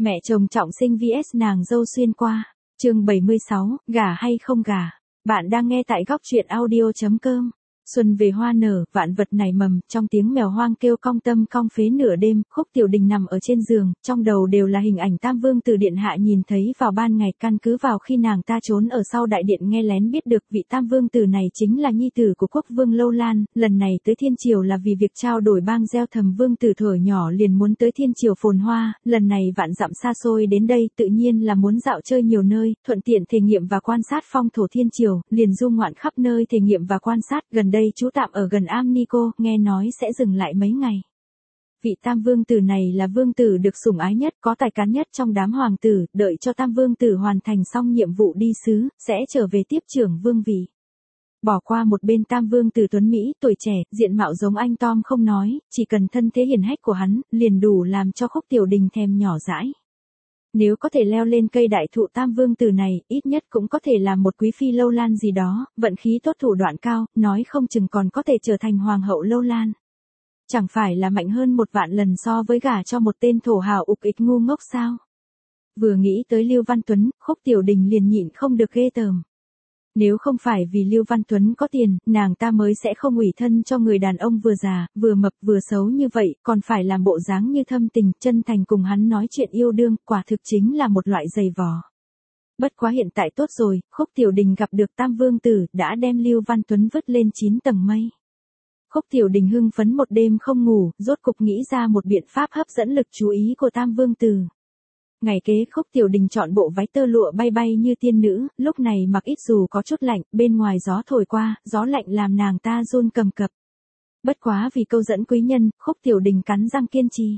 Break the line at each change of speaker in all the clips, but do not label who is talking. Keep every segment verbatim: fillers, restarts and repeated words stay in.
Mẹ chồng trọng sinh vs nàng dâu xuyên qua. Chương bảy mươi sáu, gả hay không gả. Bạn đang nghe tại góc truyện audio chấm com. Xuân về hoa nở, vạn vật nảy mầm, trong tiếng mèo hoang kêu cong tâm cong phế nửa đêm, Khúc Tiểu Đình nằm ở trên giường, trong đầu đều là hình ảnh Tam Vương Tử điện hạ nhìn thấy vào ban ngày, căn cứ vào khi nàng ta trốn ở sau đại điện nghe lén biết được vị Tam Vương Tử này chính là nhi tử của Quốc Vương Lâu Lan, lần này tới Thiên Triều là vì việc trao đổi bang gieo Thầm Vương Tử thuở nhỏ liền muốn tới Thiên Triều phồn hoa, lần này vạn dặm xa xôi đến đây tự nhiên là muốn dạo chơi nhiều nơi, thuận tiện thể nghiệm và quan sát phong thổ Thiên Triều, liền du ngoạn khắp nơi thể nghiệm và quan sát, gần đây chú tạm ở gần Am Nico, nghe nói sẽ dừng lại mấy ngày. Vị Tam Vương Tử này là vương tử được sủng ái nhất, có tài cán nhất trong đám hoàng tử, đợi cho Tam Vương Tử hoàn thành xong nhiệm vụ đi sứ, sẽ trở về tiếp trưởng vương vị. Bỏ qua một bên Tam Vương Tử tuấn Mỹ, tuổi trẻ, diện mạo giống anh Tom không nói, chỉ cần thân thế hiển hách của hắn, liền đủ làm cho Khúc Tiểu Đình thèm nhỏ dãi. Nếu có thể leo lên cây đại thụ Tam Vương Tử này, ít nhất cũng có thể làm một quý phi Lâu Lan gì đó, vận khí tốt thủ đoạn cao, nói không chừng còn có thể trở thành hoàng hậu Lâu Lan. Chẳng phải là mạnh hơn một vạn lần so với gả cho một tên thổ hào ục ịch ngu ngốc sao? Vừa nghĩ tới Lưu Văn Tuấn, Khúc Tiểu Đình liền nhịn không được ghê tởm. Nếu không phải vì Lưu Văn Tuấn có tiền, nàng ta mới sẽ không ủy thân cho người đàn ông vừa già, vừa mập vừa xấu như vậy, còn phải làm bộ dáng như thâm tình, chân thành cùng hắn nói chuyện yêu đương, quả thực chính là một loại giày vò. Bất quá hiện tại tốt rồi, Khúc Tiểu Đình gặp được Tam Vương Tử, đã đem Lưu Văn Tuấn vứt lên chín tầng mây. Khúc Tiểu Đình hưng phấn một đêm không ngủ, rốt cục nghĩ ra một biện pháp hấp dẫn lực chú ý của Tam Vương Tử. Ngày kế Khúc Tiểu Đình chọn bộ váy tơ lụa bay bay như tiên nữ, lúc này mặc ít dù có chút lạnh, bên ngoài gió thổi qua, gió lạnh làm nàng ta run cầm cập. Bất quá vì câu dẫn quý nhân, Khúc Tiểu Đình cắn răng kiên trì.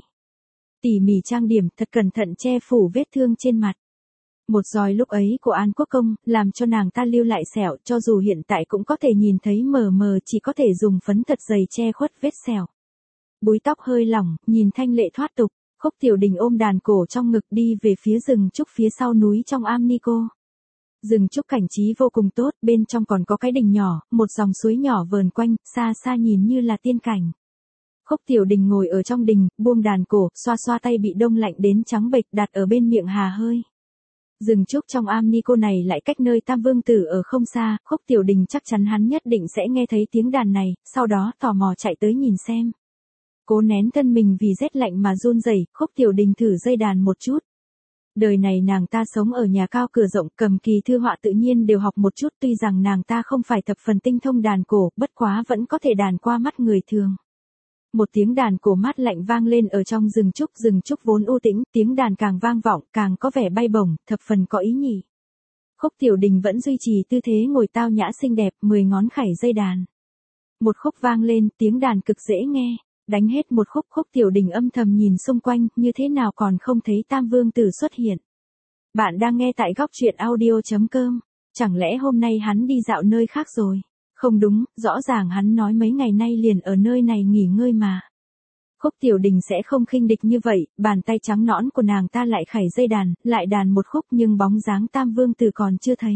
Tỉ mỉ trang điểm, thật cẩn thận che phủ vết thương trên mặt. Một roi lúc ấy của An Quốc Công, làm cho nàng ta lưu lại sẹo, cho dù hiện tại cũng có thể nhìn thấy mờ mờ, chỉ có thể dùng phấn thật dày che khuất vết sẹo. Búi tóc hơi lỏng, nhìn thanh lệ thoát tục. Khúc Tiểu Đình ôm đàn cổ trong ngực đi về phía rừng trúc phía sau núi trong Am Nico. Rừng trúc cảnh trí vô cùng tốt, bên trong còn có cái đình nhỏ, một dòng suối nhỏ vờn quanh, xa xa nhìn như là tiên cảnh. Khúc Tiểu Đình ngồi ở trong đình, buông đàn cổ, xoa xoa tay bị đông lạnh đến trắng bệch đặt ở bên miệng hà hơi. Rừng trúc trong Am Nico này lại cách nơi Tam Vương Tử ở không xa, Khúc Tiểu Đình chắc chắn hắn nhất định sẽ nghe thấy tiếng đàn này, sau đó tò mò chạy tới nhìn xem. Cố nén thân mình vì rét lạnh mà run rẩy, Khúc Tiểu Đình thử dây đàn một chút. Đời này nàng ta sống ở nhà cao cửa rộng, cầm kỳ thư họa tự nhiên đều học một chút, tuy rằng nàng ta không phải thập phần tinh thông đàn cổ, bất quá vẫn có thể đàn qua mắt người thường. Một tiếng đàn cổ mát lạnh vang lên ở trong rừng trúc, rừng trúc vốn u tĩnh, tiếng đàn càng vang vọng, càng có vẻ bay bổng, thập phần có ý nhị. Khúc Tiểu Đình vẫn duy trì tư thế ngồi tao nhã xinh đẹp, mười ngón khảy dây đàn. Một khúc vang lên, tiếng đàn cực dễ nghe. Đánh hết một khúc, Khúc Tiểu Đình âm thầm nhìn xung quanh, như thế nào còn không thấy Tam Vương Tử xuất hiện. Bạn đang nghe tại góc truyện audio chấm com. Chẳng lẽ hôm nay hắn đi dạo nơi khác rồi? Không đúng, rõ ràng hắn nói mấy ngày nay liền ở nơi này nghỉ ngơi mà. Khúc Tiểu Đình sẽ không khinh địch như vậy, bàn tay trắng nõn của nàng ta lại khảy dây đàn, lại đàn một khúc nhưng bóng dáng Tam Vương Tử còn chưa thấy.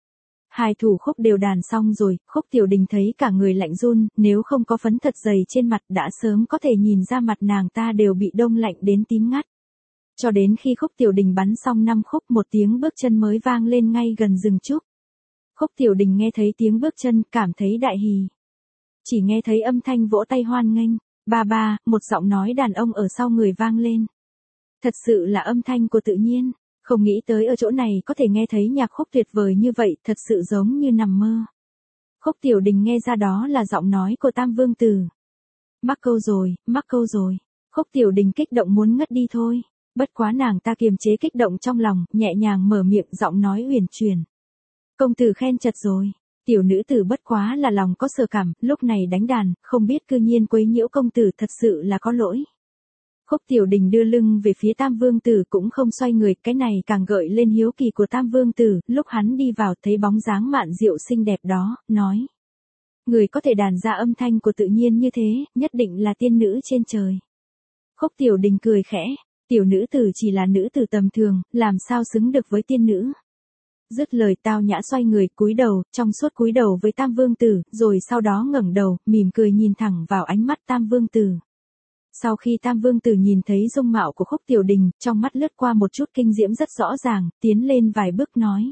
Hai thủ khúc đều đàn xong rồi, Khúc Tiểu Đình thấy cả người lạnh run, nếu không có phấn thật dày trên mặt đã sớm có thể nhìn ra mặt nàng ta đều bị đông lạnh đến tím ngắt. Cho đến khi Khúc Tiểu Đình bắn xong năm khúc, một tiếng bước chân mới vang lên ngay gần rừng trúc. Khúc Tiểu Đình nghe thấy tiếng bước chân, cảm thấy đại hỉ. Chỉ nghe thấy âm thanh vỗ tay hoan nghênh, ba ba, một giọng nói đàn ông ở sau người vang lên. Thật sự là âm thanh của tự nhiên. Không nghĩ tới ở chỗ này có thể nghe thấy nhạc khúc tuyệt vời như vậy, thật sự giống như nằm mơ. Khúc Tiểu Đình nghe ra đó là giọng nói của Tam Vương Tử. Mắc câu rồi, mắc câu rồi. Khúc Tiểu Đình kích động muốn ngất đi thôi. Bất quá nàng ta kiềm chế kích động trong lòng, nhẹ nhàng mở miệng, giọng nói uyển chuyển. Công tử khen chật rồi. Tiểu nữ tử bất quá là lòng có sơ cảm, lúc này đánh đàn, không biết cư nhiên quấy nhiễu công tử, thật sự là có lỗi. Khúc Tiểu Đình đưa lưng về phía Tam Vương Tử cũng không xoay người, cái này càng gợi lên hiếu kỳ của Tam Vương Tử, lúc hắn đi vào thấy bóng dáng Mạn Diệu xinh đẹp đó, nói. Người có thể đàn ra âm thanh của tự nhiên như thế, nhất định là tiên nữ trên trời. Khúc Tiểu Đình cười khẽ, tiểu nữ tử chỉ là nữ tử tầm thường, làm sao xứng được với tiên nữ. Dứt lời tao nhã xoay người, cúi đầu, trong suốt cúi đầu với Tam Vương Tử, rồi sau đó ngẩng đầu, mỉm cười nhìn thẳng vào ánh mắt Tam Vương Tử. Sau khi Tam Vương Tử nhìn thấy dung mạo của Khúc Tiểu Đình, trong mắt lướt qua một chút kinh diễm rất rõ ràng, tiến lên vài bước nói.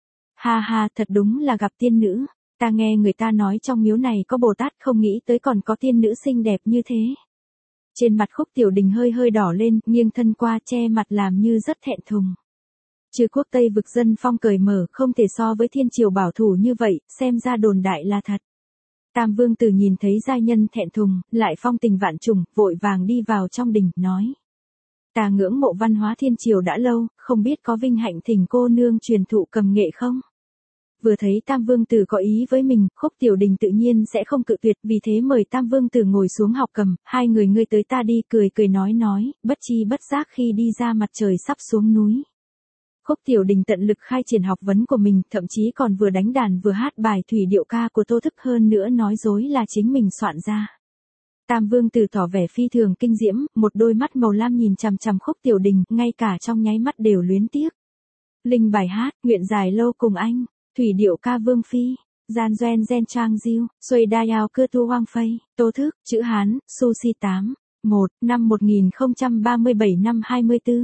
Ha ha, thật đúng là gặp tiên nữ, ta nghe người ta nói trong miếu này có Bồ Tát, không nghĩ tới còn có tiên nữ xinh đẹp như thế. Trên mặt Khúc Tiểu Đình hơi hơi đỏ lên, nghiêng thân qua che mặt làm như rất thẹn thùng. Trừ quốc Tây vực dân phong cởi mở, không thể so với thiên triều bảo thủ như vậy, xem ra đồn đại là thật. Tam Vương Tử nhìn thấy giai nhân thẹn thùng, lại phong tình vạn trùng, vội vàng đi vào trong đình, nói. Ta ngưỡng mộ văn hóa thiên triều đã lâu, không biết có vinh hạnh thỉnh cô nương truyền thụ cầm nghệ không? Vừa thấy Tam Vương Tử có ý với mình, Khúc Tiểu Đình tự nhiên sẽ không cự tuyệt, vì thế mời Tam Vương Tử ngồi xuống học cầm, hai người ngươi tới ta đi, cười cười nói nói, bất chi bất giác khi đi ra mặt trời sắp xuống núi. Khúc Tiểu Đình tận lực khai triển học vấn của mình, thậm chí còn vừa đánh đàn vừa hát bài thủy điệu ca của Tô Thức, hơn nữa nói dối là chính mình soạn ra. Tam Vương Tử tỏ vẻ phi thường kinh diễm, một đôi mắt màu lam nhìn chằm chằm Khúc Tiểu Đình, ngay cả trong nháy mắt đều luyến tiếc. Linh bài hát, nguyện dài lâu cùng anh, thủy điệu ca Vương Phi, gian doen gen trang diêu, xuôi đa yào cơ tu hoang phây, Tô Thức, chữ Hán, Sushi tám, một, năm một nghìn không trăm ba mươi bảy năm hai mươi tư.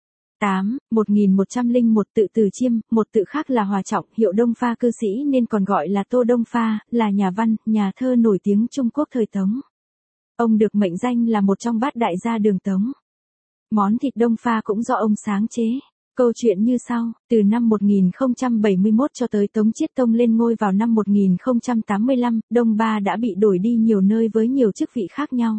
tám, một nghìn một trăm lẻ một tự Từ Chiêm, một tự khác là Hòa Trọng, hiệu Đông Pha cư sĩ nên còn gọi là Tô Đông Pha, là nhà văn, nhà thơ nổi tiếng Trung Quốc thời Tống. Ông được mệnh danh là một trong bát đại gia đường Tống. Món thịt Đông Pha cũng do ông sáng chế. Câu chuyện như sau, từ năm một nghìn không trăm bảy mươi mốt cho tới Tống Chiết Tông lên ngôi vào năm một nghìn không trăm tám mươi lăm, Đông Ba đã bị đổi đi nhiều nơi với nhiều chức vị khác nhau.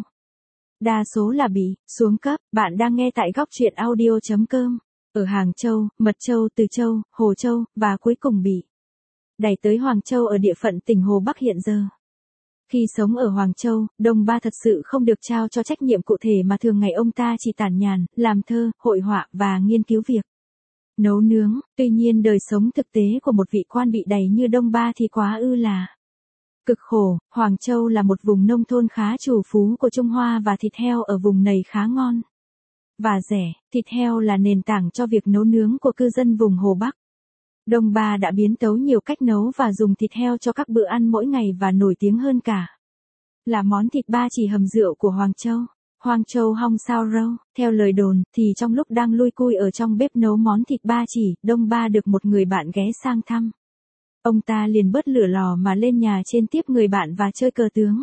Đa số là bị xuống cấp. Bạn đang nghe tại góc truyện audio chấm com. Ở Hàng Châu, Mật Châu, Từ Châu, Hồ Châu, và cuối cùng bị đẩy tới Hoàng Châu ở địa phận tỉnh Hồ Bắc hiện giờ. Khi sống ở Hoàng Châu, Đông Ba thật sự không được trao cho trách nhiệm cụ thể mà thường ngày ông ta chỉ tản nhàn, làm thơ, hội họa và nghiên cứu việc nấu nướng. Tuy nhiên đời sống thực tế của một vị quan bị đày như Đông Ba thì quá ư là cực khổ. Hoàng Châu là một vùng nông thôn khá trù phú của Trung Hoa và thịt heo ở vùng này khá ngon và rẻ. Thịt heo là nền tảng cho việc nấu nướng của cư dân vùng Hồ Bắc. Đông Ba đã biến tấu nhiều cách nấu và dùng thịt heo cho các bữa ăn mỗi ngày, và nổi tiếng hơn cả là món thịt ba chỉ hầm rượu của Hoàng Châu. Hoàng Châu hong sao râu. Theo lời đồn, thì trong lúc đang lui cui ở trong bếp nấu món thịt ba chỉ, Đông Ba được một người bạn ghé sang thăm. Ông ta liền bớt lửa lò mà lên nhà trên tiếp người bạn và chơi cờ tướng.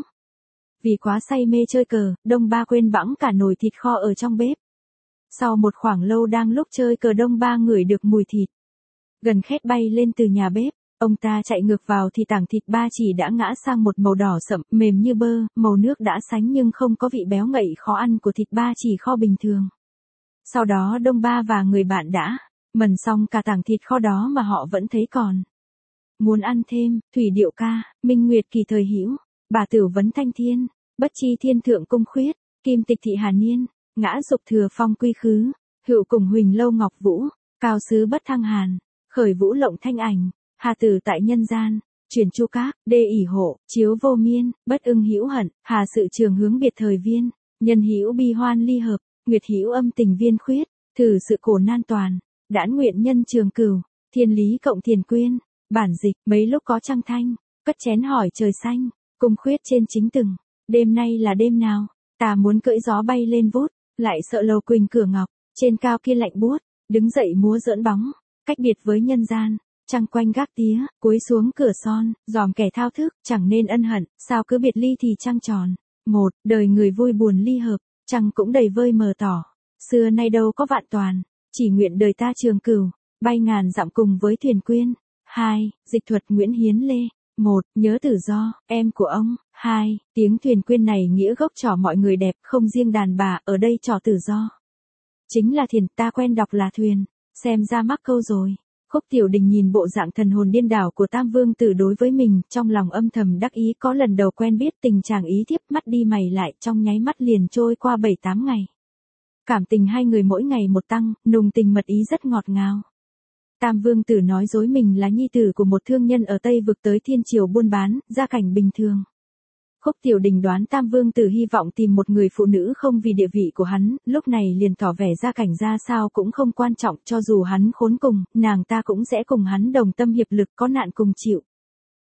Vì quá say mê chơi cờ, Đông Ba quên bẵng cả nồi thịt kho ở trong bếp. Sau một khoảng lâu đang lúc chơi cờ, Đông Ba ngửi được mùi thịt gần khét bay lên từ nhà bếp. Ông ta chạy ngược vào thì tảng thịt ba chỉ đã ngã sang một màu đỏ sậm, mềm như bơ, màu nước đã sánh nhưng không có vị béo ngậy khó ăn của thịt ba chỉ kho bình thường. Sau đó Đông Ba và người bạn đã mần xong cả tảng thịt kho đó mà họ vẫn thấy còn muốn ăn thêm. Thủy điệu ca, Minh Nguyệt kỳ thời hữu, bà tử vấn thanh thiên, bất chi thiên thượng cung khuyết, kim tịch thị hà niên, ngã dục thừa phong quy khứ, hữu cùng huỳnh lâu ngọc vũ, cao sứ bất thăng hàn, khởi vũ lộng thanh ảnh, hà tử tại nhân gian, truyền chu các, đê ỷ hộ, chiếu vô miên, bất ưng hữu hận, hà sự trường hướng biệt thời viên, nhân hữu bi hoan ly hợp, nguyệt hữu âm tình viên khuyết, thử sự khổ nan toàn, đãn nguyện nhân trường cửu, thiên lý cộng thiền quyên. Bản dịch, mấy lúc có trăng thanh, cất chén hỏi trời xanh, cung khuyết trên chính từng, đêm nay là đêm nào, ta muốn cưỡi gió bay lên vút, lại sợ lầu quỳnh cửa ngọc, trên cao kia lạnh buốt, đứng dậy múa giỡn bóng, cách biệt với nhân gian, trăng quanh gác tía, cúi xuống cửa son, dòm kẻ thao thức, chẳng nên ân hận, sao cứ biệt ly thì trăng tròn. Một, đời người vui buồn ly hợp, trăng cũng đầy vơi mờ tỏ, xưa nay đâu có vạn toàn, chỉ nguyện đời ta trường cửu, bay ngàn dặm cùng với thuyền quyên. Hai, dịch thuật Nguyễn Hiến Lê. Một, nhớ tự do, em của ông. Hai, tiếng thuyền quyên này nghĩa gốc trỏ mọi người đẹp, không riêng đàn bà, ở đây trỏ tự do chính là thiền, ta quen đọc là thuyền, xem ra mắc câu rồi. Khúc Tiểu Đình nhìn bộ dạng thần hồn điên đảo của Tam Vương Tử đối với mình, trong lòng âm thầm đắc ý, có lần đầu quen biết tình chàng ý thiếp, mắt đi mày lại, trong nháy mắt liền trôi qua bảy tám ngày. Cảm tình hai người mỗi ngày một tăng, nùng tình mật ý rất ngọt ngào. Tam Vương Tử nói dối mình là nhi tử của một thương nhân ở Tây vực tới thiên triều buôn bán, gia cảnh bình thường. Khúc Tiểu Đình đoán Tam Vương Tử hy vọng tìm một người phụ nữ không vì địa vị của hắn, lúc này liền tỏ vẻ gia cảnh ra sao cũng không quan trọng, cho dù hắn khốn cùng, nàng ta cũng sẽ cùng hắn đồng tâm hiệp lực, có nạn cùng chịu.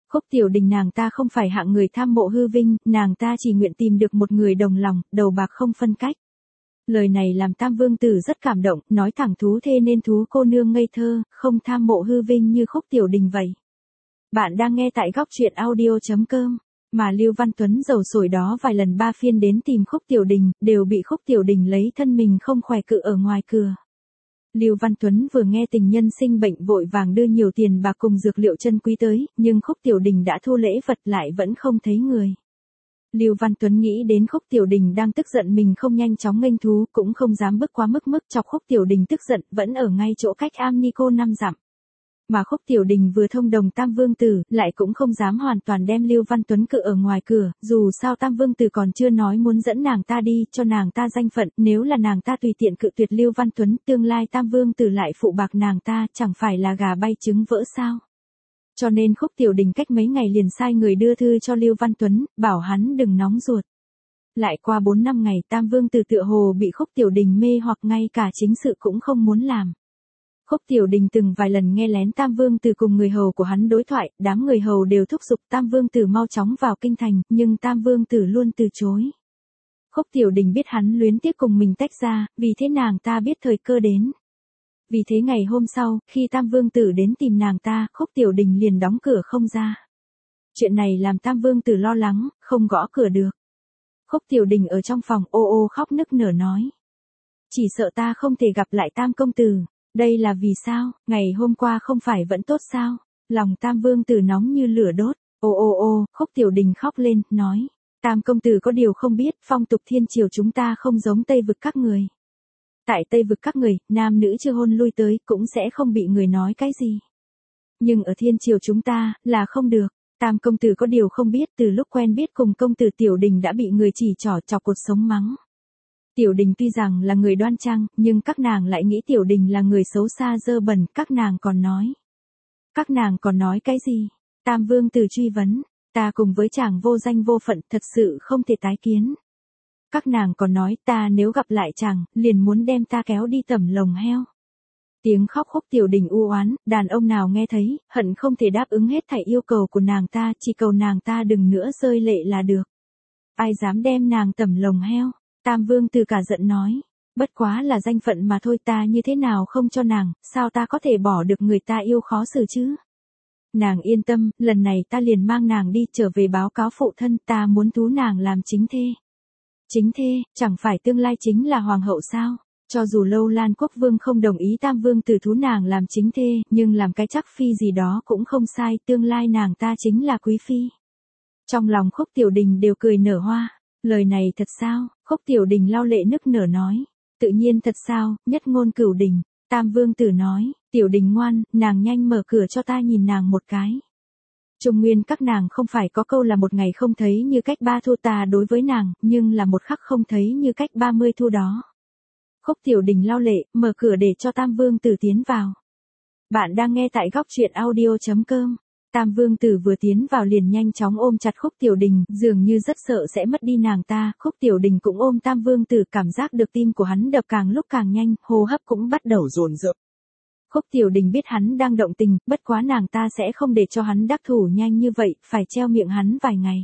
Khúc Tiểu Đình nàng ta không phải hạng người tham mộ hư vinh, nàng ta chỉ nguyện tìm được một người đồng lòng, đầu bạc không phân cách. Lời này làm Tam Vương Tử rất cảm động, nói thẳng thú thê nên thú cô nương ngây thơ, không tham mộ hư vinh như Khúc Tiểu Đình vậy. Bạn đang nghe tại góc truyện audio.com. Mà Lưu Văn Tuấn dầu sổi đó vài lần ba phiên đến tìm Khúc Tiểu Đình, đều bị Khúc Tiểu Đình lấy thân mình không khỏe cự ở ngoài cửa. Lưu Văn Tuấn vừa nghe tình nhân sinh bệnh vội vàng đưa nhiều tiền bạc cùng dược liệu chân quý tới, nhưng Khúc Tiểu Đình đã thu lễ vật lại vẫn không thấy người. Lưu Văn Tuấn nghĩ đến Khúc Tiểu Đình đang tức giận mình không nhanh chóng nghênh thú, cũng không dám bước quá mức mức chọc Khúc Tiểu Đình tức giận, vẫn ở ngay chỗ cách Am Ni Cô năm dặm. Mà Khúc Tiểu Đình vừa thông đồng Tam Vương Tử, lại cũng không dám hoàn toàn đem Lưu Văn Tuấn cự ở ngoài cửa, dù sao Tam Vương Tử còn chưa nói muốn dẫn nàng ta đi, cho nàng ta danh phận, nếu là nàng ta tùy tiện cự tuyệt Lưu Văn Tuấn, tương lai Tam Vương Tử lại phụ bạc nàng ta, chẳng phải là gà bay trứng vỡ sao. Cho nên Khúc Tiểu Đình cách mấy ngày liền sai người đưa thư cho Lưu Văn Tuấn, bảo hắn đừng nóng ruột. Lại qua bốn năm ngày Tam Vương Tử tựa hồ bị Khúc Tiểu Đình mê hoặc ngay cả chính sự cũng không muốn làm. Khúc Tiểu Đình từng vài lần nghe lén Tam Vương Tử cùng người hầu của hắn đối thoại, đám người hầu đều thúc giục Tam Vương Tử mau chóng vào kinh thành, nhưng Tam Vương Tử luôn từ chối. Khúc Tiểu Đình biết hắn luyến tiếc cùng mình tách ra, vì thế nàng ta biết thời cơ đến. Vì thế ngày hôm sau, khi Tam Vương Tử đến tìm nàng ta, Khúc Tiểu Đình liền đóng cửa không ra. Chuyện này làm Tam Vương Tử lo lắng, không gõ cửa được. Khúc Tiểu Đình ở trong phòng ô ô khóc nức nở nói. Chỉ sợ ta không thể gặp lại Tam Công Tử. Đây là vì sao, ngày hôm qua không phải vẫn tốt sao? Lòng Tam Vương Tử nóng như lửa đốt. Ô ô ô, Khúc Tiểu Đình khóc lên, nói. Tam Công Tử có điều không biết, phong tục thiên triều chúng ta không giống Tây vực các người. Tại Tây vực các người, nam nữ chưa hôn lui tới, cũng sẽ không bị người nói cái gì. Nhưng ở thiên triều chúng ta, là không được. Tam Công Tử có điều không biết, từ lúc quen biết cùng Công Tử Tiểu Đình đã bị người chỉ trỏ chọc cột sống mắng. Tiểu Đình tuy rằng là người đoan trang, nhưng các nàng lại nghĩ Tiểu Đình là người xấu xa dơ bẩn, các nàng còn nói. Các nàng còn nói cái gì? Tam Vương Tử truy vấn, ta cùng với chàng vô danh vô phận thật sự không thể tái kiến. Các nàng còn nói ta nếu gặp lại chàng, liền muốn đem ta kéo đi tẩm lồng heo. Tiếng khóc Khúc Tiểu Đình u oán, đàn ông nào nghe thấy, hận không thể đáp ứng hết thảy yêu cầu của nàng ta, chỉ cầu nàng ta đừng nữa rơi lệ là được. Ai dám đem nàng tẩm lồng heo? Tam Vương Tử cả giận nói, bất quá là danh phận mà thôi, ta như thế nào không cho nàng, sao ta có thể bỏ được người ta yêu khó xử chứ? Nàng yên tâm, lần này ta liền mang nàng đi trở về báo cáo phụ thân, ta muốn thú nàng làm chính thê. Chính thê, chẳng phải tương lai chính là hoàng hậu sao? Cho dù Lâu Lan Quốc Vương không đồng ý Tam Vương Tử thú nàng làm chính thê, nhưng làm cái chắc phi gì đó cũng không sai, tương lai nàng ta chính là quý phi. Trong lòng Khúc Tiểu Đình đều cười nở hoa. Lời này thật sao? Khúc Tiểu Đình lau lệ nức nở nói. Tự nhiên thật sao, nhất ngôn cửu đình. Tam Vương Tử nói, Tiểu Đình ngoan, nàng nhanh mở cửa cho ta nhìn nàng một cái. Trung nguyên các nàng không phải có câu là một ngày không thấy như cách ba thu ta đối với nàng, nhưng là một khắc không thấy như cách ba mươi thu đó. Khúc Tiểu Đình lau lệ, mở cửa để cho Tam Vương Tử tiến vào. Bạn đang nghe tại góc truyện audio.com. Tam Vương Tử vừa tiến vào liền nhanh chóng ôm chặt Khúc Tiểu Đình, dường như rất sợ sẽ mất đi nàng ta. Khúc Tiểu Đình cũng ôm Tam Vương Tử, cảm giác được tim của hắn đập càng lúc càng nhanh, hô hấp cũng bắt đầu dồn dập. Khúc Tiểu Đình biết hắn đang động tình, bất quá nàng ta sẽ không để cho hắn đắc thủ nhanh như vậy, phải treo miệng hắn vài ngày.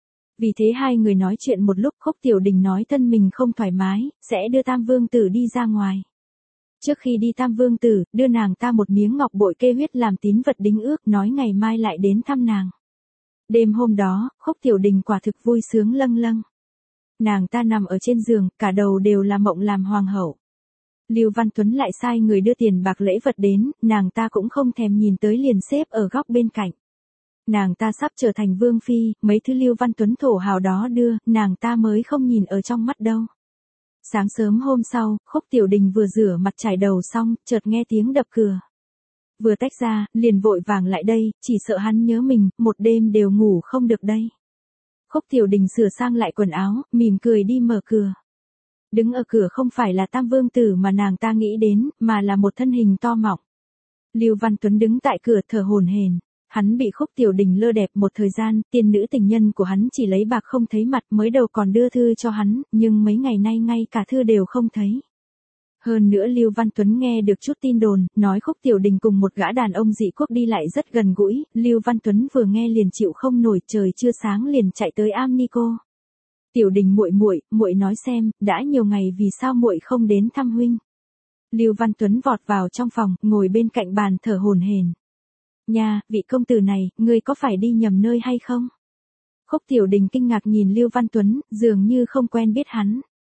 Vì thế hai người nói chuyện một lúc, Khúc Tiểu Đình nói thân mình không thoải mái, sẽ đưa Tam Vương Tử đi ra ngoài. Trước khi đi Tam Vương Tử, đưa nàng ta một miếng ngọc bội kê huyết làm tín vật đính ước, nói ngày mai lại đến thăm nàng. Đêm hôm đó, Khúc Tiểu Đình quả thực vui sướng lâng lâng. Nàng ta nằm ở trên giường, cả đầu đều là mộng làm hoàng hậu. Lưu Văn Tuấn lại sai người đưa tiền bạc lễ vật đến, nàng ta cũng không thèm nhìn tới liền xếp ở góc bên cạnh. Nàng ta sắp trở thành vương phi, mấy thứ Lưu Văn Tuấn thổ hào đó đưa, nàng ta mới không nhìn ở trong mắt đâu. Sáng sớm hôm sau, Khúc Tiểu Đình vừa rửa mặt chải đầu xong, chợt nghe tiếng đập cửa. Vừa tách ra, liền vội vàng lại đây, chỉ sợ hắn nhớ mình, một đêm đều ngủ không được đây. Khúc Tiểu Đình sửa sang lại quần áo, mỉm cười đi mở cửa. Đứng ở cửa không phải là Tam Vương Tử mà nàng ta nghĩ đến, mà là một thân hình to mọng. Lưu Văn Tuấn đứng tại cửa thở hổn hển. Hắn bị Khúc Tiểu Đình lơ đẹp một thời gian, tiên nữ tình nhân của hắn chỉ lấy bạc không thấy mặt, mới đầu còn đưa thư cho hắn, nhưng mấy ngày nay ngay cả thư đều không thấy. Hơn nữa Lưu Văn Tuấn nghe được chút tin đồn, nói Khúc Tiểu Đình cùng một gã đàn ông dị quốc đi lại rất gần gũi, Lưu Văn Tuấn vừa nghe liền chịu không nổi, trời chưa sáng liền chạy tới am ni cô. Tiểu Đình muội muội, muội nói xem, đã nhiều ngày vì sao muội không đến thăm huynh? Lưu Văn Tuấn vọt vào trong phòng, ngồi bên cạnh bàn thở hổn hển. Nha, vị công tử này, ngươi có phải đi nhầm nơi hay không? Khúc Tiểu Đình kinh ngạc nhìn Lưu Văn Tuấn, dường như không quen biết hắn.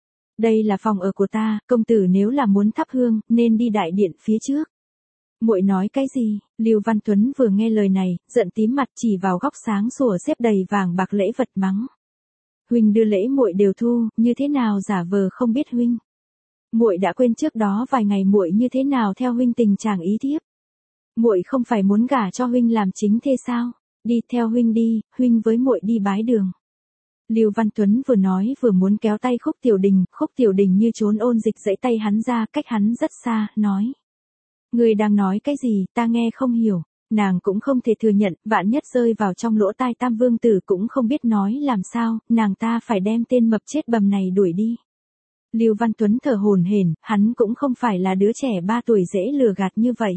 Đây là phòng ở của ta, công tử nếu là muốn thắp hương, nên đi đại điện phía trước. Muội nói cái gì? Lưu Văn Tuấn vừa nghe lời này, giận tím mặt chỉ vào góc sáng sủa xếp đầy vàng bạc lễ vật mắng. Huynh đưa lễ muội đều thu, như thế nào giả vờ không biết huynh? Muội đã quên trước đó vài ngày muội như thế nào theo huynh tình chàng ý thiếp. Muội không phải muốn gả cho huynh làm chính thê sao? Đi theo huynh đi, huynh với muội đi bái đường. Lưu Văn Tuấn vừa nói vừa muốn kéo tay Khúc Tiểu Đình, Khúc Tiểu Đình như trốn ôn dịch giãy tay hắn ra, cách hắn rất xa, nói. Ngươi đang nói cái gì, ta nghe không hiểu. Nàng cũng không thể thừa nhận, vạn nhất rơi vào trong lỗ tai Tam Vương Tử cũng không biết nói làm sao, nàng ta phải đem tên mập chết bầm này đuổi đi. Lưu Văn Tuấn thở hổn hển, hắn cũng không phải là đứa trẻ ba tuổi dễ lừa gạt như vậy.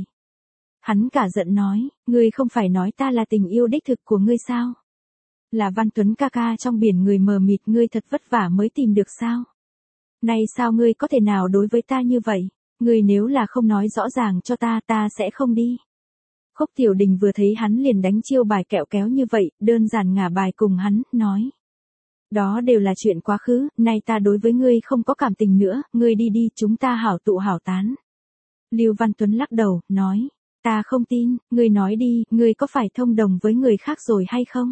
Hắn cả giận nói, ngươi không phải nói ta là tình yêu đích thực của ngươi sao? Là Văn Tuấn ca ca trong biển người mờ mịt, ngươi thật vất vả mới tìm được sao? Này sao ngươi có thể nào đối với ta như vậy? Ngươi nếu là không nói rõ ràng cho ta, ta sẽ không đi. Khúc Tiểu Đình vừa thấy hắn liền đánh chiêu bài kẹo kéo như vậy, đơn giản ngả bài cùng hắn, nói. Đó đều là chuyện quá khứ, nay ta đối với ngươi không có cảm tình nữa, ngươi đi đi, chúng ta hảo tụ hảo tán. Lưu Văn Tuấn lắc đầu, nói. Ta không tin, ngươi nói đi, ngươi có phải thông đồng với người khác rồi hay không?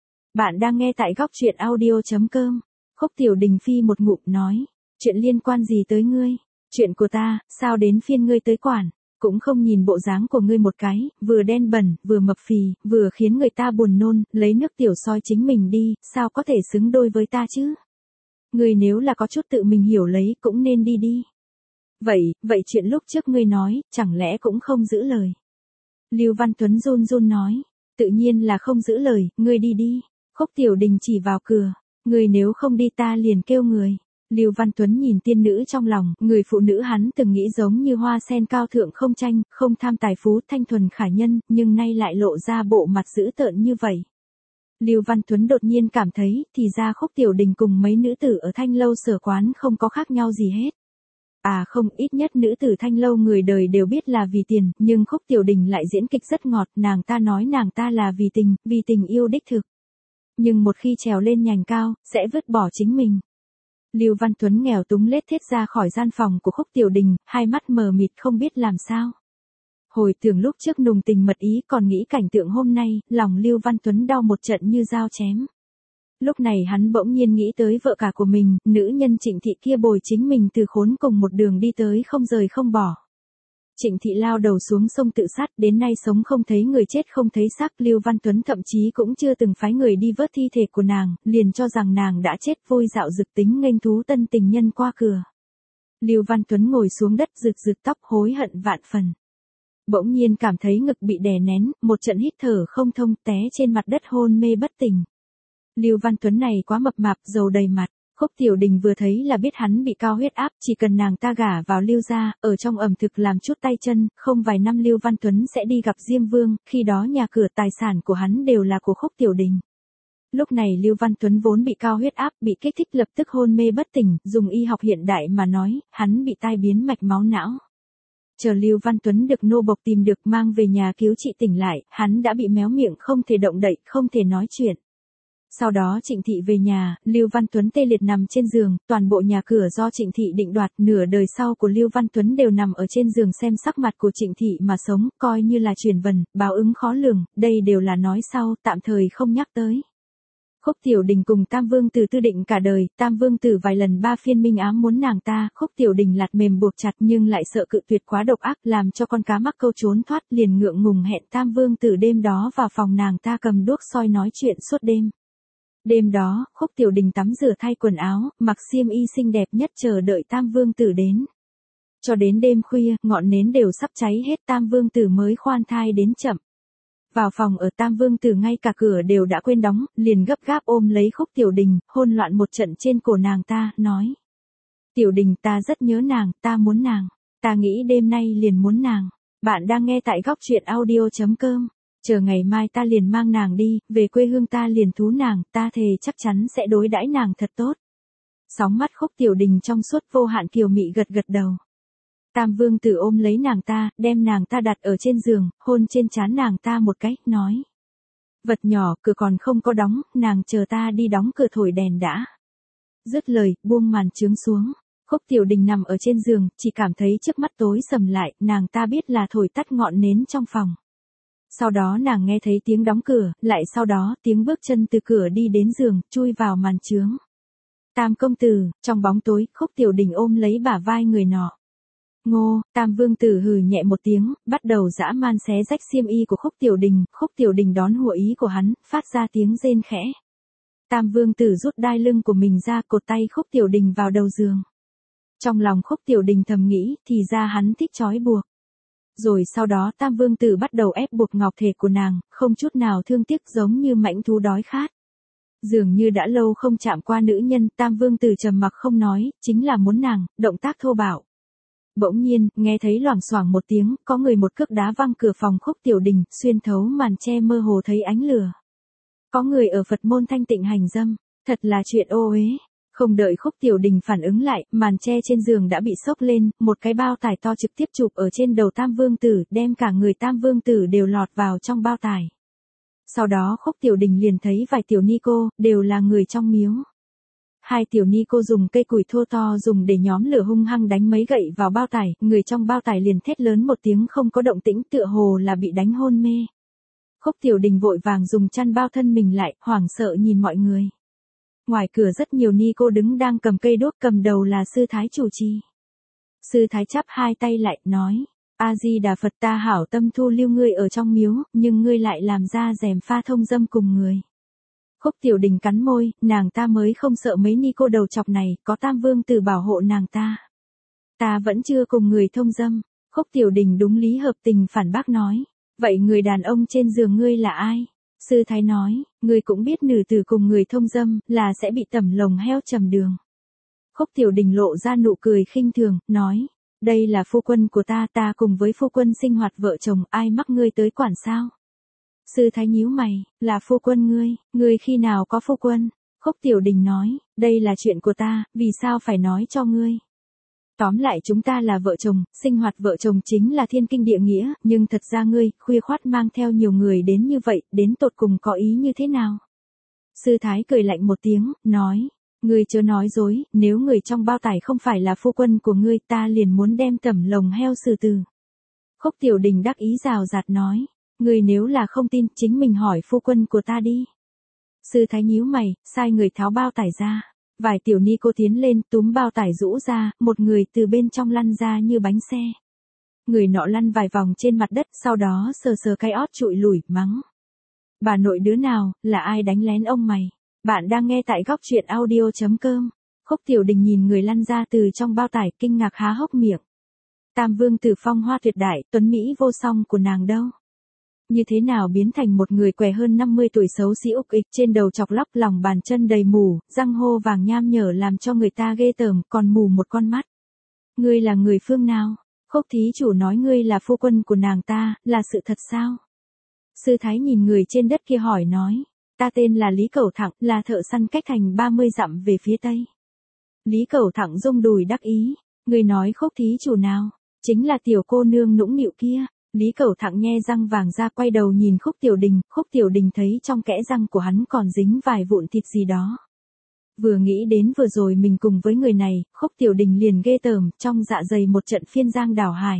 Bạn đang nghe tại góc truyện audio chấm com. Khúc Tiểu Đình phi một ngụm nói. Chuyện liên quan gì tới ngươi? Chuyện của ta, sao đến phiên ngươi tới quản? Cũng không nhìn bộ dáng của ngươi một cái, vừa đen bẩn, vừa mập phì, vừa khiến người ta buồn nôn, lấy nước tiểu soi chính mình đi, sao có thể xứng đôi với ta chứ? Ngươi nếu là có chút tự mình hiểu lấy, cũng nên đi đi. Vậy, vậy chuyện lúc trước ngươi nói, chẳng lẽ cũng không giữ lời? Lưu Văn Tuấn run run nói, tự nhiên là không giữ lời, ngươi đi đi. Khúc Tiểu Đình chỉ vào cửa, ngươi nếu không đi ta liền kêu người. Lưu Văn Tuấn nhìn tiên nữ trong lòng, người phụ nữ hắn từng nghĩ giống như hoa sen cao thượng không tranh, không tham tài phú, thanh thuần khả nhân, nhưng nay lại lộ ra bộ mặt dữ tợn như vậy. Lưu Văn Tuấn đột nhiên cảm thấy, thì ra Khúc Tiểu Đình cùng mấy nữ tử ở Thanh Lâu Sở Quán không có khác nhau gì hết. À không, ít nhất nữ tử Thanh Lâu người đời đều biết là vì tiền, nhưng Khúc Tiểu Đình lại diễn kịch rất ngọt, nàng ta nói nàng ta là vì tình, vì tình yêu đích thực. Nhưng một khi trèo lên nhành cao, sẽ vứt bỏ chính mình. Lưu Văn Tuấn nghèo túng lết thết ra khỏi gian phòng của Khúc Tiểu Đình, hai mắt mờ mịt không biết làm sao. Hồi tưởng lúc trước nùng tình mật ý còn nghĩ cảnh tượng hôm nay, lòng Lưu Văn Tuấn đau một trận như dao chém. Lúc này hắn bỗng nhiên nghĩ tới vợ cả của mình, nữ nhân Trịnh Thị kia bồi chính mình từ khốn cùng một đường đi tới không rời không bỏ. Trịnh Thị lao đầu xuống sông tự sát, đến nay sống không thấy người chết không thấy xác, Lưu Văn Tuấn thậm chí cũng chưa từng phái người đi vớt thi thể của nàng, liền cho rằng nàng đã chết, vui dạo dực tính nghênh thú tân tình nhân qua cửa. Lưu Văn Tuấn ngồi xuống đất rực rực tóc, hối hận vạn phần. Bỗng nhiên cảm thấy ngực bị đè nén, một trận hít thở không thông, té trên mặt đất hôn mê bất tỉnh. Lưu Văn Tuấn này quá mập mạp, dầu đầy mặt. Khúc Tiểu Đình vừa thấy là biết hắn bị cao huyết áp, chỉ cần nàng ta gả vào Lưu gia, ở trong ẩm thực làm chút tay chân, không vài năm Lưu Văn Tuấn sẽ đi gặp Diêm Vương, khi đó nhà cửa tài sản của hắn đều là của Khúc Tiểu Đình. Lúc này Lưu Văn Tuấn vốn bị cao huyết áp, bị kích thích lập tức hôn mê bất tỉnh, dùng y học hiện đại mà nói, hắn bị tai biến mạch máu não. Chờ Lưu Văn Tuấn được nô bộc tìm được mang về nhà cứu trị tỉnh lại, hắn đã bị méo miệng không thể động đậy, không thể nói chuyện. Sau đó Trịnh Thị về nhà, Lưu Văn Tuấn tê liệt nằm trên giường, toàn bộ nhà cửa do Trịnh Thị định đoạt, nửa đời sau của Lưu Văn Tuấn đều nằm ở trên giường xem sắc mặt của Trịnh Thị mà sống, coi như là truyền vần, báo ứng khó lường, đây đều là nói sau, tạm thời không nhắc tới. Khúc Tiểu Đình cùng Tam Vương Tử tư định cả đời, Tam Vương Tử vài lần ba phiên minh ám muốn nàng ta, Khúc Tiểu Đình lạt mềm buộc chặt nhưng lại sợ cự tuyệt quá độc ác, làm cho con cá mắc câu trốn thoát, liền ngượng ngùng hẹn Tam Vương Tử đêm đó vào phòng nàng ta cầm đuốc soi nói chuyện suốt đêm. Đêm đó, Khúc Tiểu Đình tắm rửa thay quần áo, mặc xiêm y xinh đẹp nhất chờ đợi Tam Vương Tử đến. Cho đến đêm khuya, ngọn nến đều sắp cháy hết, Tam Vương Tử mới khoan thai đến chậm. Vào phòng ở Tam Vương Tử ngay cả cửa đều đã quên đóng, liền gấp gáp ôm lấy Khúc Tiểu Đình, hôn loạn một trận trên cổ nàng ta, nói. Tiểu Đình, ta rất nhớ nàng, ta muốn nàng. Ta nghĩ đêm nay liền muốn nàng. Bạn đang nghe tại góc truyện audio.com. Chờ ngày mai ta liền mang nàng đi, về quê hương ta liền thú nàng, ta thề chắc chắn sẽ đối đãi nàng thật tốt. Sóng mắt Khúc Tiểu Đình trong suốt vô hạn kiều mị gật gật đầu. Tam Vương Tử ôm lấy nàng ta, đem nàng ta đặt ở trên giường, hôn trên trán nàng ta một cái, nói. Vật nhỏ, cửa còn không có đóng, nàng chờ ta đi đóng cửa thổi đèn đã. Dứt lời, buông màn chướng xuống. Khúc Tiểu Đình nằm ở trên giường, chỉ cảm thấy trước mắt tối sầm lại, nàng ta biết là thổi tắt ngọn nến trong phòng. Sau đó nàng nghe thấy tiếng đóng cửa, lại sau đó tiếng bước chân từ cửa đi đến giường, chui vào màn chướng. Tam công tử, trong bóng tối, Khúc Tiểu Đình ôm lấy bả vai người nọ. Ngô, Tam Vương Tử hừ nhẹ một tiếng, bắt đầu dã man xé rách xiêm y của Khúc Tiểu Đình, Khúc Tiểu Đình đón hùa ý của hắn, phát ra tiếng rên khẽ. Tam Vương Tử rút đai lưng của mình ra, cột tay Khúc Tiểu Đình vào đầu giường. Trong lòng Khúc Tiểu Đình thầm nghĩ, thì ra hắn thích trói buộc. Rồi sau đó Tam Vương Tử bắt đầu ép buộc ngọc thể của nàng, không chút nào thương tiếc, giống như mãnh thú đói khát. Dường như đã lâu không chạm qua nữ nhân, Tam Vương Tử trầm mặc không nói, chính là muốn nàng, động tác thô bạo. Bỗng nhiên, nghe thấy loảng xoảng một tiếng, có người một cước đá văng cửa phòng Khúc Tiểu Đình, xuyên thấu màn che mơ hồ thấy ánh lửa. Có người ở Phật môn thanh tịnh hành dâm, thật là chuyện ô uế. Không đợi Khúc Tiểu Đình phản ứng lại, màn che trên giường đã bị xốc lên, một cái bao tải to trực tiếp chụp ở trên đầu Tam Vương Tử, đem cả người Tam Vương Tử đều lọt vào trong bao tải. Sau đó Khúc Tiểu Đình liền thấy vài tiểu ni cô, đều là người trong miếu. Hai tiểu ni cô dùng cây củi thô to dùng để nhóm lửa hung hăng đánh mấy gậy vào bao tải, người trong bao tải liền thét lớn một tiếng không có động tĩnh, tựa hồ là bị đánh hôn mê. Khúc Tiểu Đình vội vàng dùng chăn bao thân mình lại, hoảng sợ nhìn mọi người. Ngoài cửa rất nhiều ni cô đứng đang cầm cây đuốc, cầm đầu là sư thái chủ trì. Sư thái chắp hai tay lại, nói, A-di-đà Phật, ta hảo tâm thu lưu ngươi ở trong miếu, nhưng ngươi lại làm ra rèm pha thông dâm cùng người. Khúc Tiểu Đình cắn môi, nàng ta mới không sợ mấy ni cô đầu chọc này, có Tam Vương Tử bảo hộ nàng ta. Ta vẫn chưa cùng người thông dâm. Khúc Tiểu Đình đúng lý hợp tình phản bác nói, vậy người đàn ông trên giường ngươi là ai? Sư thái nói, ngươi cũng biết nữ tử cùng người thông dâm, là sẽ bị tẩm lồng heo trầm đường. Khúc Tiểu Đình lộ ra nụ cười khinh thường, nói, đây là phu quân của ta, ta cùng với phu quân sinh hoạt vợ chồng, ai mắc ngươi tới quản sao? Sư thái nhíu mày, là phu quân ngươi, ngươi khi nào có phu quân? Khúc Tiểu Đình nói, đây là chuyện của ta, vì sao phải nói cho ngươi? Tóm lại chúng ta là vợ chồng, sinh hoạt vợ chồng chính là thiên kinh địa nghĩa, nhưng thật ra ngươi, khuya khoát mang theo nhiều người đến như vậy, đến tột cùng có ý như thế nào? Sư thái cười lạnh một tiếng, nói, ngươi chớ nói dối, nếu người trong bao tải không phải là phu quân của ngươi, ta liền muốn đem tẩm lồng heo xử tử. Khúc Tiểu Đình đắc ý rào rạt nói, ngươi nếu là không tin, chính mình hỏi phu quân của ta đi. Sư thái nhíu mày, sai người tháo bao tải ra. Vài tiểu ni cô tiến lên, túm bao tải rũ ra, một người từ bên trong lăn ra như bánh xe. Người nọ lăn vài vòng trên mặt đất, sau đó sờ sờ cái ót trụi lủi, mắng. Bà nội đứa nào, là ai đánh lén ông mày? Bạn đang nghe tại góc truyện audio.com. Khúc Tiểu Đình nhìn người lăn ra từ trong bao tải, kinh ngạc há hốc miệng. Tam Vương Tử phong hoa tuyệt đại, tuấn mỹ vô song của nàng đâu? Như thế nào biến thành một người què hơn năm mươi tuổi xấu xí ục ịch, trên đầu chọc lóc, lòng bàn chân đầy mù, răng hô vàng nham nhở làm cho người ta ghê tởm, còn mù một con mắt. Ngươi là người phương nào? Khúc thí chủ nói ngươi là phu quân của nàng ta, là sự thật sao? Sư thái nhìn người trên đất kia hỏi nói, ta tên là Lý Cẩu Thẳng, là thợ săn cách thành ba mươi dặm về phía tây. Lý Cẩu Thẳng rung đùi đắc ý, ngươi nói Khúc thí chủ nào? Chính là tiểu cô nương nũng nịu kia. Lý Cẩu Thẳng nhe răng vàng ra, quay đầu nhìn Khúc Tiểu Đình, Khúc Tiểu Đình thấy trong kẽ răng của hắn còn dính vài vụn thịt gì đó. Vừa nghĩ đến vừa rồi mình cùng với người này, Khúc Tiểu Đình liền ghê tởm, trong dạ dày một trận phiên giang đảo hải.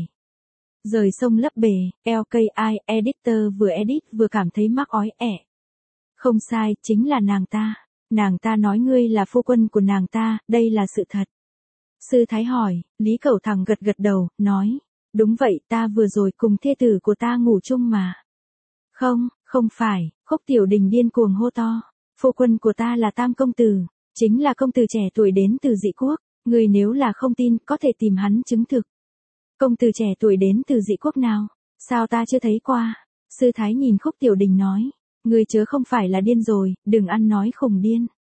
Rời sông lấp bể, lờ ca i editor vừa edit vừa cảm thấy mắc ói ẻ. Không sai, chính là nàng ta. Nàng ta nói ngươi là phu quân của nàng ta, đây là sự thật. Sư thái hỏi, Lý Cẩu Thẳng gật gật đầu, nói. Đúng vậy, ta vừa rồi cùng thê tử của ta ngủ chung mà. Không, không phải, Khúc Tiểu Đình điên cuồng hô to. Phu quân của ta là Tam công tử, chính là công tử trẻ tuổi đến từ dị quốc. Người nếu là không tin, có thể tìm hắn chứng thực. Công tử trẻ tuổi đến từ dị quốc nào? Sao ta chưa thấy qua? Sư thái nhìn Khúc Tiểu Đình nói. Người chớ không phải là điên rồi, đừng ăn nói khùng điên.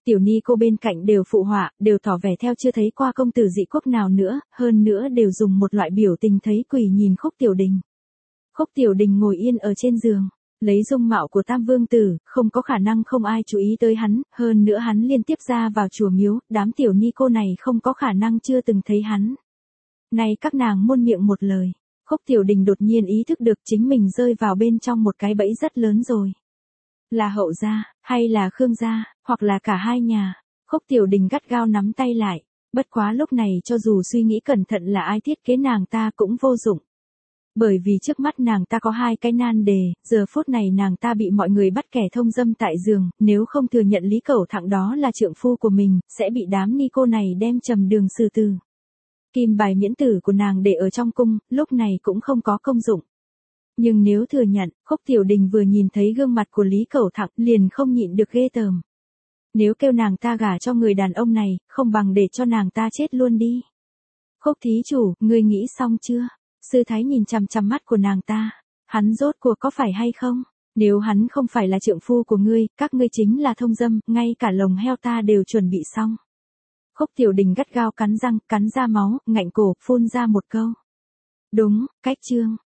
Tiểu ni cô bên cạnh đều phụ họa, đều tỏ vẻ theo chưa thấy qua công tử dị quốc nào nữa, hơn nữa đều dùng một loại biểu tình thấy quỷ nhìn Khúc Tiểu Đình. Khúc Tiểu Đình ngồi yên ở trên giường, lấy dung mạo của Tam Vương Tử, không có khả năng không ai chú ý tới hắn, hơn nữa hắn liên tiếp ra vào chùa miếu, đám tiểu ni cô này không có khả năng chưa từng thấy hắn. Này các nàng muôn miệng một lời, Khúc Tiểu Đình đột nhiên ý thức được chính mình rơi vào bên trong một cái bẫy rất lớn rồi. Là Hậu gia, hay là Khương gia, hoặc là cả hai nhà. Khúc Tiểu Đình gắt gao nắm tay lại, bất quá lúc này cho dù suy nghĩ cẩn thận là ai thiết kế nàng ta cũng vô dụng. Bởi vì trước mắt nàng ta có hai cái nan đề, giờ phút này nàng ta bị mọi người bắt kẻ thông dâm tại giường, nếu không thừa nhận Lý Cẩu Thẳng đó là trượng phu của mình, sẽ bị đám ni cô này đem trầm đường xử tử. Kim bài miễn tử của nàng để ở trong cung, lúc này cũng không có công dụng. Nhưng nếu thừa nhận, Khúc Tiểu Đình vừa nhìn thấy gương mặt của Lý Cẩu Thẳng liền không nhịn được ghê tởm. Nếu kêu nàng ta gả cho người đàn ông này, không bằng để cho nàng ta chết luôn đi. Khúc thí chủ, ngươi nghĩ xong chưa? Sư thái nhìn chằm chằm mắt của nàng ta. Hắn rốt cuộc có phải hay không? Nếu hắn không phải là trượng phu của ngươi, các ngươi chính là thông dâm, ngay cả lồng heo ta đều chuẩn bị xong. Khúc Tiểu Đình gắt gao cắn răng, cắn ra máu, ngạnh cổ, phun ra một câu. Đúng, cách chương.